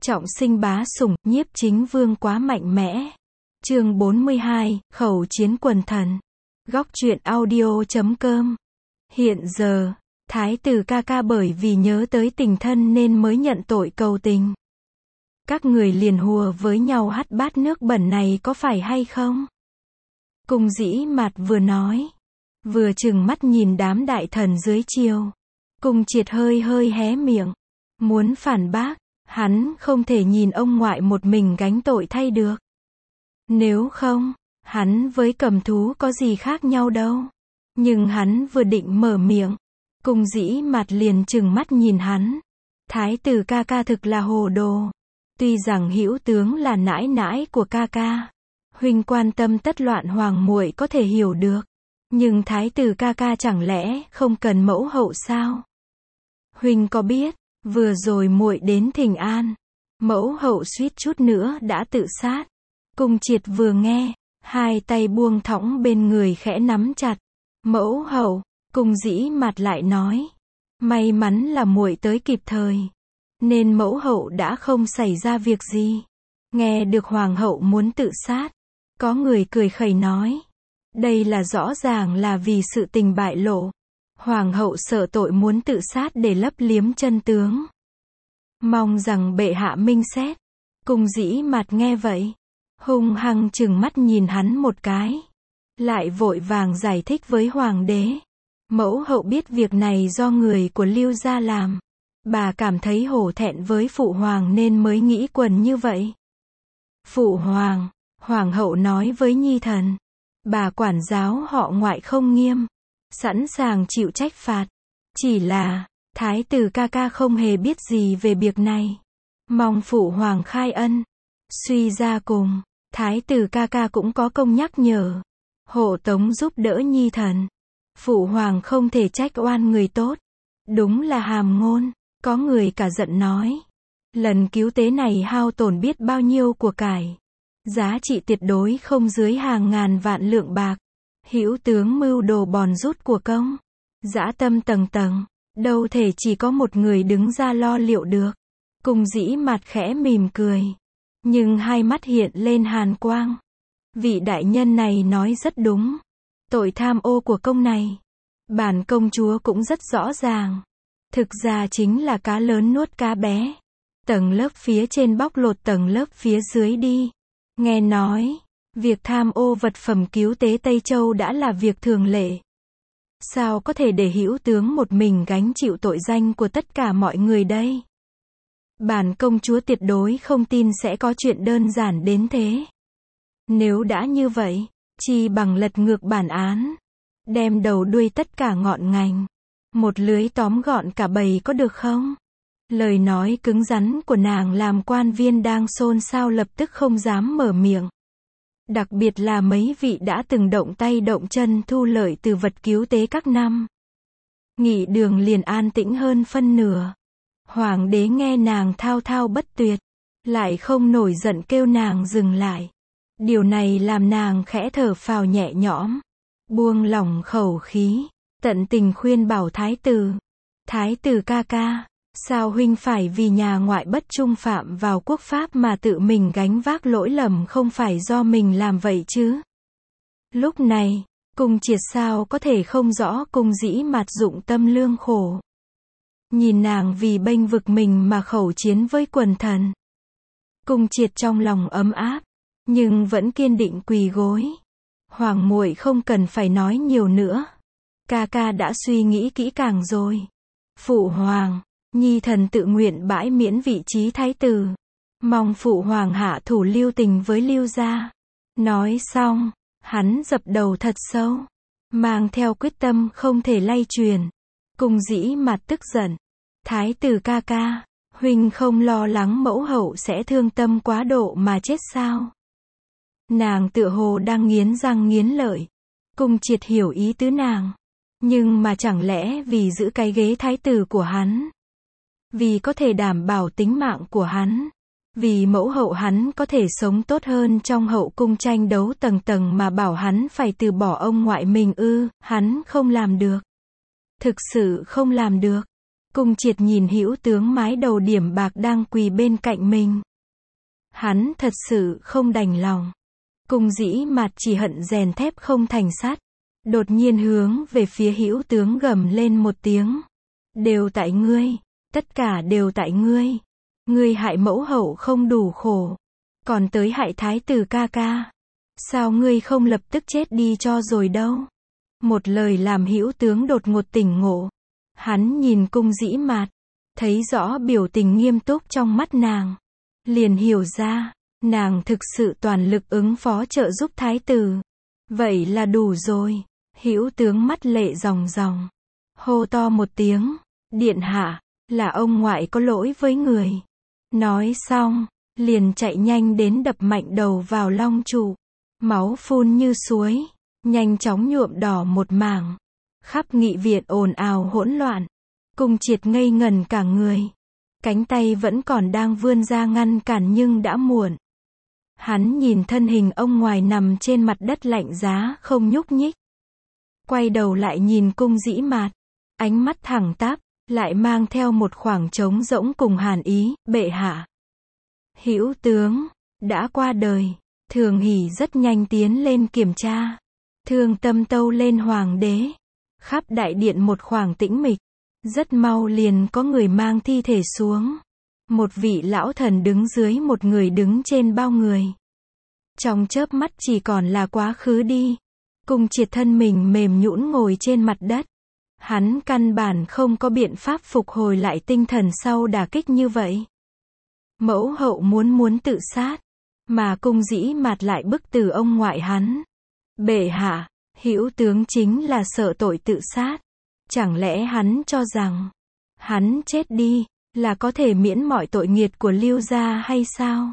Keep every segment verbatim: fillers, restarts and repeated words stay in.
Trọng sinh bá sủng, nhiếp chính vương quá mạnh mẽ. Chương bốn mươi hai, khẩu chiến quần thần. Góc truyện audio chấm com. Hiện giờ, thái tử ca ca bởi vì nhớ tới tình thân nên mới nhận tội cầu tình. Các người liền hùa với nhau hắt bát nước bẩn này có phải hay không? Cung Dĩ Mạt vừa nói, vừa trừng mắt nhìn đám đại thần dưới triều. Cung Triệt hơi hơi hé miệng, muốn phản bác, hắn không thể nhìn ông ngoại một mình gánh tội thay được. Nếu không, hắn với cầm thú có gì khác nhau đâu. Nhưng hắn vừa định mở miệng, Cung Dĩ Mạt liền trừng mắt nhìn hắn. Thái tử ca ca thực là hồ đồ. Tuy rằng hữu tướng là nãi nãi của ca ca, huynh quan tâm tất loạn hoàng muội có thể hiểu được. Nhưng thái tử ca ca chẳng lẽ không cần mẫu hậu sao? Huynh có biết, vừa rồi muội đến thỉnh an, mẫu hậu suýt chút nữa đã tự sát. Cung Triệt vừa nghe, hai tay buông thõng bên người khẽ nắm chặt. Mẫu hậu, Cung Dĩ Mạt lại nói, may mắn là muội tới kịp thời, nên mẫu hậu đã không xảy ra việc gì. Nghe được hoàng hậu muốn tự sát, có người cười khẩy nói, đây là rõ ràng là vì sự tình bại lộ. Hoàng hậu sợ tội muốn tự sát để lấp liếm chân tướng. Mong rằng bệ hạ minh xét. Cung Dĩ Mạt nghe vậy, hung hăng trừng mắt nhìn hắn một cái, lại vội vàng giải thích với hoàng đế. Mẫu hậu biết việc này do người của Lưu gia làm. Bà cảm thấy hổ thẹn với phụ hoàng nên mới nghĩ quần như vậy. Phụ hoàng, hoàng hậu nói với nhi thần, bà quản giáo họ ngoại không nghiêm, sẵn sàng chịu trách phạt. Chỉ là, thái tử ca ca không hề biết gì về việc này. Mong phụ hoàng khai ân. Suy ra cùng, thái tử ca ca cũng có công nhắc nhở, hộ tống giúp đỡ nhi thần. Phụ hoàng không thể trách oan người tốt. Đúng là hàm ngôn. Có người cả giận nói, lần cứu tế này hao tổn biết bao nhiêu của cải. Giá trị tuyệt đối không dưới hàng ngàn vạn lượng bạc. Hữu tướng mưu đồ bòn rút của công, dã tâm tầng tầng, đâu thể chỉ có một người đứng ra lo liệu được. Cung Dĩ Mạt khẽ mỉm cười, nhưng hai mắt hiện lên hàn quang. Vị đại nhân này nói rất đúng. Tội tham ô của công này, bản công chúa cũng rất rõ ràng. Thực ra chính là cá lớn nuốt cá bé. Tầng lớp phía trên bóc lột tầng lớp phía dưới đi. Nghe nói, việc tham ô vật phẩm cứu tế Tây Châu đã là việc thường lệ. Sao có thể để hữu tướng một mình gánh chịu tội danh của tất cả mọi người đây? Bản công chúa tuyệt đối không tin sẽ có chuyện đơn giản đến thế. Nếu đã như vậy, chi bằng lật ngược bản án, đem đầu đuôi tất cả ngọn ngành, một lưới tóm gọn cả bầy có được không? Lời nói cứng rắn của nàng làm quan viên đang xôn xao lập tức không dám mở miệng. Đặc biệt là mấy vị đã từng động tay động chân thu lợi từ vật cứu tế các năm. Nghị đường liền an tĩnh hơn phân nửa. Hoàng đế nghe nàng thao thao bất tuyệt, lại không nổi giận kêu nàng dừng lại. Điều này làm nàng khẽ thở phào nhẹ nhõm, buông lỏng khẩu khí, tận tình khuyên bảo thái tử. Thái tử ca ca, sao huynh phải vì nhà ngoại bất trung phạm vào quốc pháp mà tự mình gánh vác lỗi lầm không phải do mình làm vậy chứ? Lúc này, Cung Triệt sao có thể không rõ Cung Dĩ Mạt dụng tâm lương khổ. Nhìn nàng vì bênh vực mình mà khẩu chiến với quần thần. Cung Triệt trong lòng ấm áp, nhưng vẫn kiên định quỳ gối. Hoàng muội không cần phải nói nhiều nữa. Ca ca đã suy nghĩ kỹ càng rồi. Phụ hoàng, nhi thần tự nguyện bãi miễn vị trí thái tử. Mong phụ hoàng hạ thủ lưu tình với Lưu gia. Nói xong, hắn dập đầu thật sâu, mang theo quyết tâm không thể lay truyền. Cung Dĩ Mạt tức giận. Thái tử ca ca, huynh không lo lắng mẫu hậu sẽ thương tâm quá độ mà chết sao? Nàng tựa hồ đang nghiến răng nghiến lợi. Cung Triệt hiểu ý tứ nàng. Nhưng mà chẳng lẽ vì giữ cái ghế thái tử của hắn, vì có thể đảm bảo tính mạng của hắn, vì mẫu hậu hắn có thể sống tốt hơn trong hậu cung tranh đấu tầng tầng mà bảo hắn phải từ bỏ ông ngoại mình ư? Hắn không làm được. Thực sự không làm được. Cung Triệt nhìn hữu tướng mái đầu điểm bạc đang quỳ bên cạnh mình. Hắn thật sự không đành lòng. Cung Dĩ Mạt chỉ hận rèn thép không thành sắt. Đột nhiên hướng về phía hữu tướng gầm lên một tiếng. Đều tại ngươi. Tất cả đều tại ngươi. Ngươi hại mẫu hậu không đủ khổ. Còn tới hại thái tử ca ca. Sao ngươi không lập tức chết đi cho rồi đâu. Một lời làm hữu tướng đột ngột tỉnh ngộ. Hắn nhìn Cung Dĩ Mạt. Thấy rõ biểu tình nghiêm túc trong mắt nàng. Liền hiểu ra. Nàng thực sự toàn lực ứng phó trợ giúp thái tử. Vậy là đủ rồi. Hữu tướng mắt lệ ròng ròng. Hô to một tiếng. Điện hạ. Là ông ngoại có lỗi với người. Nói xong. Liền chạy nhanh đến đập mạnh đầu vào long trụ. Máu phun như suối. Nhanh chóng nhuộm đỏ một mảng. Khắp nghị viện ồn ào hỗn loạn. Cung Triệt ngây ngần cả người. Cánh tay vẫn còn đang vươn ra ngăn cản nhưng đã muộn. Hắn nhìn thân hình ông ngoài nằm trên mặt đất lạnh giá không nhúc nhích. Quay đầu lại nhìn Cung Dĩ Mạt. Ánh mắt thẳng tắp, lại mang theo một khoảng trống rỗng cùng hàn ý, bệ hạ. Hữu tướng, đã qua đời. Thường Hỷ rất nhanh tiến lên kiểm tra. Thương Tâm tâu lên hoàng đế. Khắp đại điện một khoảng tĩnh mịch. Rất mau liền có người mang thi thể xuống. Một vị lão thần đứng dưới một người đứng trên bao người. Trong chớp mắt chỉ còn là quá khứ đi. Cung Triệt thân mình mềm nhũn ngồi trên mặt đất. Hắn căn bản không có biện pháp phục hồi lại tinh thần sau đả kích như vậy. Mẫu hậu muốn muốn tự sát. Mà Cung Dĩ Mạt lại bức tử ông ngoại hắn. Bệ hạ, hữu tướng chính là sợ tội tự sát. Chẳng lẽ hắn cho rằng, hắn chết đi, là có thể miễn mọi tội nghiệt của Lưu gia hay sao?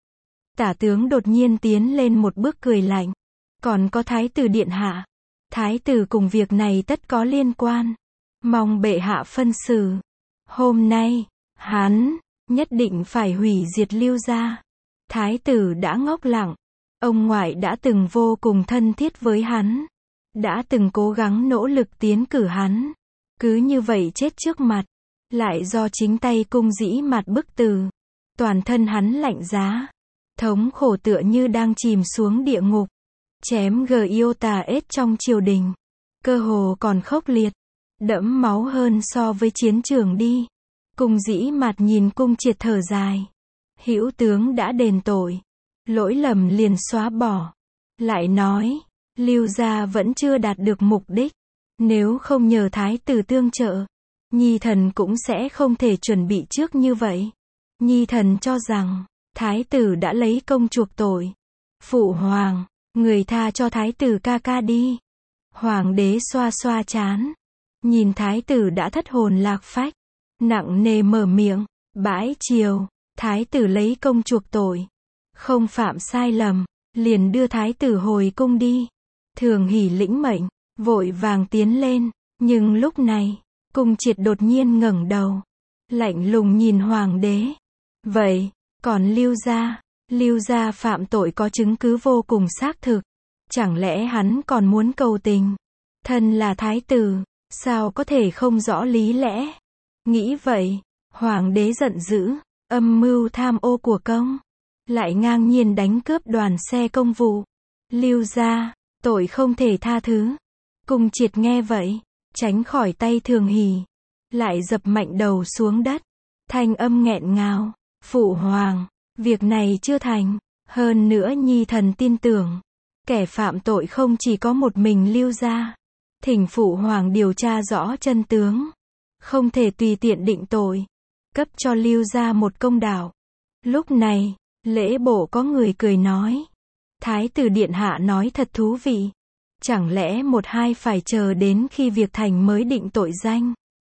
Tả tướng đột nhiên tiến lên một bước cười lạnh. Còn có thái tử điện hạ. Thái tử cùng việc này tất có liên quan. Mong bệ hạ phân xử. Hôm nay, hắn, nhất định phải hủy diệt Lưu gia. Thái tử đã ngốc lặng. Ông ngoại đã từng vô cùng thân thiết với hắn. Đã từng cố gắng nỗ lực tiến cử hắn. Cứ như vậy chết trước mặt. Lại do chính tay Cung Dĩ Mạt bức tử. Toàn thân hắn lạnh giá. Thống khổ tựa như đang chìm xuống địa ngục. Chém Giota ết trong triều đình. Cơ hồ còn khốc liệt. Đẫm máu hơn so với chiến trường đi. Cung Dĩ Mạt nhìn Cung Triệt thở dài. Hữu tướng đã đền tội. Lỗi lầm liền xóa bỏ. Lại nói. Lưu gia vẫn chưa đạt được mục đích. Nếu không nhờ thái tử tương trợ. Nhi thần cũng sẽ không thể chuẩn bị trước như vậy. Nhi thần cho rằng. Thái tử đã lấy công chuộc tội. Phụ hoàng. Người tha cho thái tử ca ca đi. Hoàng đế xoa xoa trán. Nhìn thái tử đã thất hồn lạc phách. Nặng nề mở miệng. Bãi triều. Thái tử lấy công chuộc tội. Không phạm sai lầm. Liền đưa thái tử hồi cung đi. Thường Hỷ lĩnh mệnh. Vội vàng tiến lên. Nhưng lúc này. Cung Triệt đột nhiên ngẩng đầu. Lạnh lùng nhìn hoàng đế. Vậy. Còn Lưu gia. Lưu gia phạm tội có chứng cứ vô cùng xác thực. Chẳng lẽ hắn còn muốn cầu tình? Thân là thái tử. Sao có thể không rõ lý lẽ? Nghĩ vậy. Hoàng đế giận dữ. Âm mưu tham ô của công. Lại ngang nhiên đánh cướp đoàn xe công vụ. Lưu gia. Tội không thể tha thứ. Cung Triệt nghe vậy. Tránh khỏi tay Thường Hỷ. Lại dập mạnh đầu xuống đất. Thanh âm nghẹn ngào. Phụ hoàng. Việc này chưa thành. Hơn nữa nhi thần tin tưởng. Kẻ phạm tội không chỉ có một mình Lưu gia. Thỉnh phụ hoàng điều tra rõ chân tướng. Không thể tùy tiện định tội. Cấp cho Lưu gia một công đạo. Lúc này, lễ bộ có người cười nói. Thái tử điện hạ nói thật thú vị. Chẳng lẽ một hai phải chờ đến khi việc thành mới định tội danh.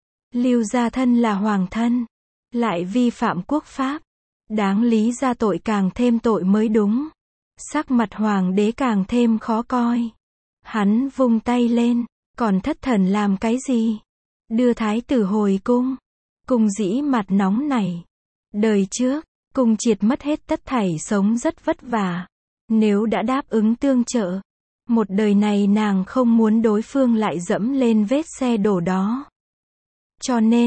Lưu gia thân là hoàng thân. Lại vi phạm quốc pháp. Đáng lý ra tội càng thêm tội mới đúng. Sắc mặt hoàng đế càng thêm khó coi. Hắn vung tay lên. Còn thất thần làm cái gì? Đưa thái tử hồi cung. Cung Dĩ Mạt nóng nảy. Đời trước, Cung Triệt mất hết tất thảy sống rất vất vả. Nếu đã đáp ứng tương trợ. Một đời này nàng không muốn đối phương lại dẫm lên vết xe đổ đó. Cho nên,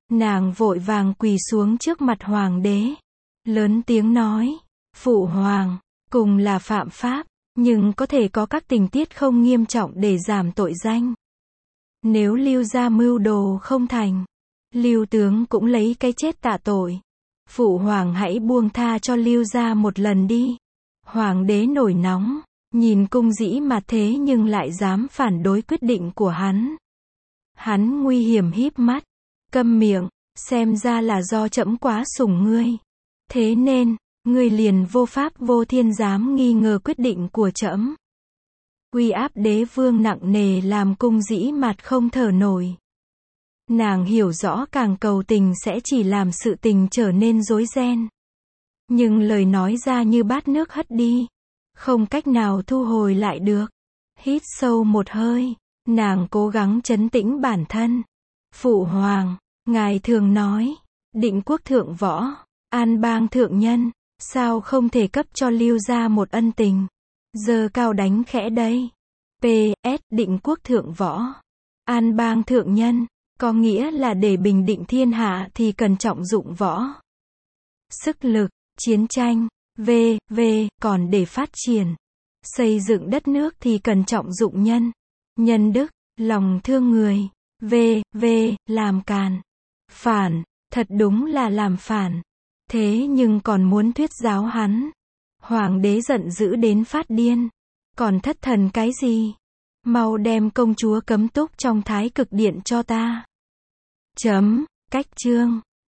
Nàng vội vàng quỳ xuống trước mặt hoàng đế, lớn tiếng nói, phụ hoàng, cùng là phạm pháp, nhưng có thể có các tình tiết không nghiêm trọng để giảm tội danh. Nếu Lưu gia mưu đồ không thành, Lưu tướng cũng lấy cái chết tạ tội. Phụ hoàng hãy buông tha cho Lưu gia một lần đi. Hoàng đế nổi nóng, nhìn Cung Dĩ Mạt thế nhưng lại dám phản đối quyết định của hắn. Hắn nguy hiểm híp mắt, câm miệng, xem ra là do trẫm quá sủng ngươi. Thế nên, ngươi liền vô pháp vô thiên dám nghi ngờ quyết định của trẫm. Uy áp đế vương nặng nề làm Cung Dĩ Mạt không thở nổi. Nàng hiểu rõ càng cầu tình sẽ chỉ làm sự tình trở nên rối ren. Nhưng lời nói ra như bát nước hất đi, không cách nào thu hồi lại được. Hít sâu một hơi, nàng cố gắng trấn tĩnh bản thân. Phụ hoàng, ngài thường nói, định quốc thượng võ, an bang thượng nhân, sao không thể cấp cho Lưu gia một ân tình? Giơ cao đánh khẽ đây. pê ét định quốc thượng võ, an bang thượng nhân, có nghĩa là để bình định thiên hạ thì cần trọng dụng võ. Sức lực, chiến tranh, vê vê còn để phát triển, xây dựng đất nước thì cần trọng dụng nhân, nhân đức, lòng thương người, vê vê làm càn, phản, thật đúng là làm phản. Thế nhưng còn muốn thuyết giáo hắn. Hoàng đế giận dữ đến phát điên. Còn thất thần cái gì? Mau đem công chúa cấm túc trong Thái Cực Điện cho ta. Chấm, cách chương.